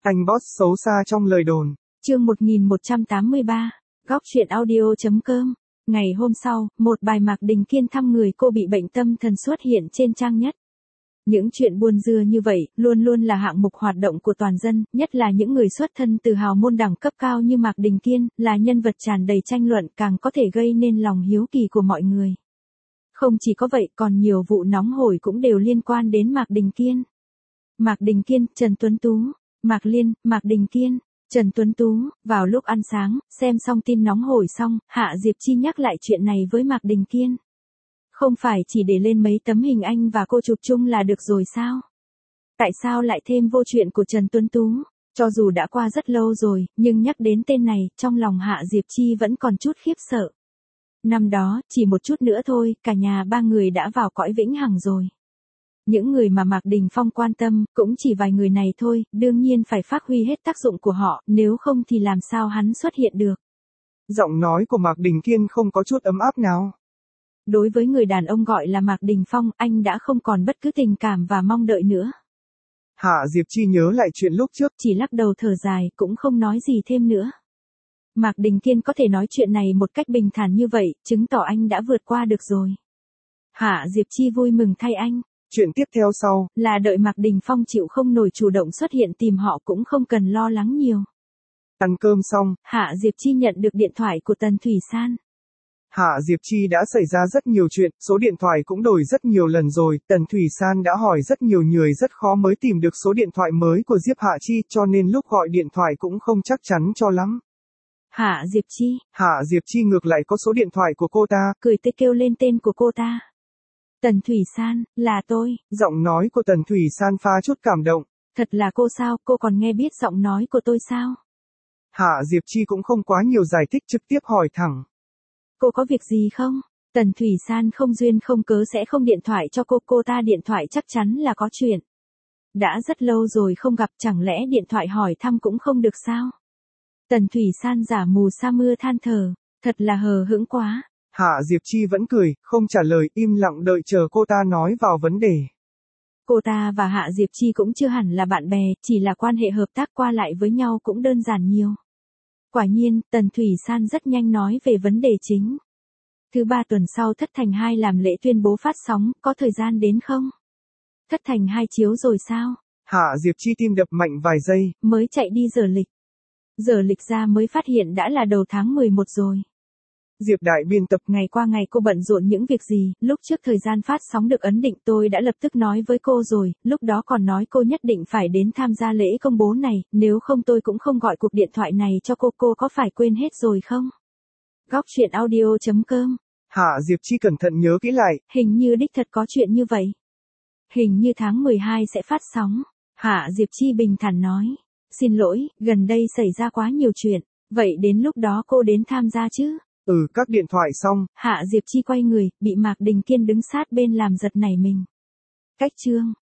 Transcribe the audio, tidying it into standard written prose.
Anh boss xấu xa trong lời đồn. Chương 1183, góc truyện audio.com. Ngày hôm sau, một bài Mạc Đình Kiên thăm người cô bị bệnh tâm thần xuất hiện trên trang nhất. Những chuyện buồn dưa như vậy, luôn luôn là hạng mục hoạt động của toàn dân, nhất là những người xuất thân từ hào môn đẳng cấp cao như Mạc Đình Kiên, là nhân vật tràn đầy tranh luận càng có thể gây nên lòng hiếu kỳ của mọi người. Không chỉ có vậy, còn nhiều vụ nóng hổi cũng đều liên quan đến Mạc Đình Kiên. Mạc Đình Kiên, Trần Tuấn Tú, Mạc Liên, Mạc Đình Kiên, Trần Tuấn Tú. Vào lúc ăn sáng, xem xong tin nóng hổi xong, Hạ Diệp Chi nhắc lại chuyện này với Mạc Đình Kiên. Không phải chỉ để lên mấy tấm hình anh và cô chụp chung là được rồi sao? Tại sao lại thêm vô chuyện của Trần Tuấn Tú? Cho dù đã qua rất lâu rồi, nhưng nhắc đến tên này, trong lòng Hạ Diệp Chi vẫn còn chút khiếp sợ. Năm đó, chỉ một chút nữa thôi, cả nhà ba người đã vào cõi vĩnh hằng rồi. Những người mà Mạc Đình Phong quan tâm, cũng chỉ vài người này thôi, đương nhiên phải phát huy hết tác dụng của họ, nếu không thì làm sao hắn xuất hiện được. Giọng nói của Mạc Đình Kiên không có chút ấm áp nào. Đối với người đàn ông gọi là Mạc Đình Phong, anh đã không còn bất cứ tình cảm và mong đợi nữa. Hạ Diệp Chi nhớ lại chuyện lúc trước, chỉ lắc đầu thở dài, cũng không nói gì thêm nữa. Mạc Đình Kiên có thể nói chuyện này một cách bình thản như vậy, chứng tỏ anh đã vượt qua được rồi. Hạ Diệp Chi vui mừng thay anh. Chuyện tiếp theo sau, là đợi Mạc Đình Phong chịu không nổi chủ động xuất hiện tìm họ cũng không cần lo lắng nhiều. Ăn cơm xong, Hạ Diệp Chi nhận được điện thoại của Tần Thủy San. Hạ Diệp Chi đã xảy ra rất nhiều chuyện, số điện thoại cũng đổi rất nhiều lần rồi, Tần Thủy San đã hỏi rất nhiều người rất khó mới tìm được số điện thoại mới của Diệp Hạ Chi, cho nên lúc gọi điện thoại cũng không chắc chắn cho lắm. Hạ Diệp Chi ngược lại có số điện thoại của cô ta, cười tê kêu lên tên của cô ta. Tần Thủy San, là tôi. Giọng nói của Tần Thủy San pha chút cảm động. Thật là cô sao, cô còn nghe biết giọng nói của tôi sao? Hạ Diệp Chi cũng không quá nhiều giải thích, trực tiếp hỏi thẳng. Cô có việc gì không? Tần Thủy San không duyên không cớ sẽ không điện thoại cho cô ta điện thoại chắc chắn là có chuyện. Đã rất lâu rồi không gặp, chẳng lẽ điện thoại hỏi thăm cũng không được sao? Tần Thủy San giả mù sa mưa than thở, thật là hờ hững quá. Hạ Diệp Chi vẫn cười, không trả lời, im lặng đợi chờ cô ta nói vào vấn đề. Cô ta và Hạ Diệp Chi cũng chưa hẳn là bạn bè, chỉ là quan hệ hợp tác qua lại với nhau cũng đơn giản nhiều. Quả nhiên, Tần Thủy San rất nhanh nói về vấn đề chính. Thứ ba tuần sau Thất Thành 2 làm lễ tuyên bố phát sóng, có thời gian đến không? Thất Thành 2 chiếu rồi sao? Hạ Diệp Chi tim đập mạnh vài giây, mới chạy đi giờ lịch. Giờ lịch ra mới phát hiện đã là đầu tháng 11 rồi. Diệp đại biên tập, ngày qua ngày cô bận rộn những việc gì, lúc trước thời gian phát sóng được ấn định tôi đã lập tức nói với cô rồi, lúc đó còn nói cô nhất định phải đến tham gia lễ công bố này, nếu không tôi cũng không gọi cuộc điện thoại này cho cô có phải quên hết rồi không? Góc truyện audio.com. Hạ Diệp Chi cẩn thận nhớ kỹ lại. Hình như đích thật có chuyện như vậy. Hình như tháng 12 sẽ phát sóng. Hạ Diệp Chi bình thản nói. Xin lỗi, gần đây xảy ra quá nhiều chuyện, vậy đến lúc đó cô đến tham gia chứ? Các điện thoại xong, Hạ Diệp Chi quay người, bị Mạc Đình Kiên đứng sát bên làm giật nảy mình. Cách chương